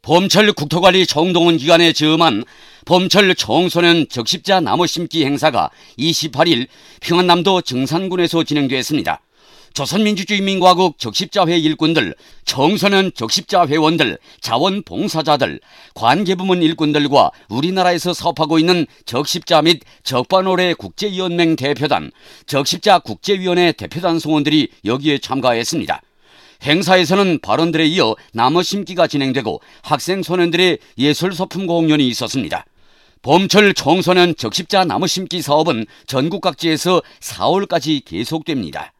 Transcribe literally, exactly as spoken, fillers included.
봄철 국토관리 총동원 기간에 저음한 봄철 청소년 적십자 나무 심기 행사가 이십팔 일 평안남도 정산군에서 진행됐습니다. 조선민주주의인민공화국 적십자회 일꾼들, 청소년 적십자 회원들, 자원봉사자들, 관계부문 일꾼들과 우리나라에서 사업하고 있는 적십자 및 적반올해 국제연맹 대표단, 적십자 국제위원회 대표단 성원들이 여기에 참가했습니다. 행사에서는 발언들에 이어 나무 심기가 진행되고 학생 소년들의 예술소품 공연이 있었습니다. 봄철 청소년 적십자 나무 심기 사업은 전국 각지에서 사월까지 계속됩니다.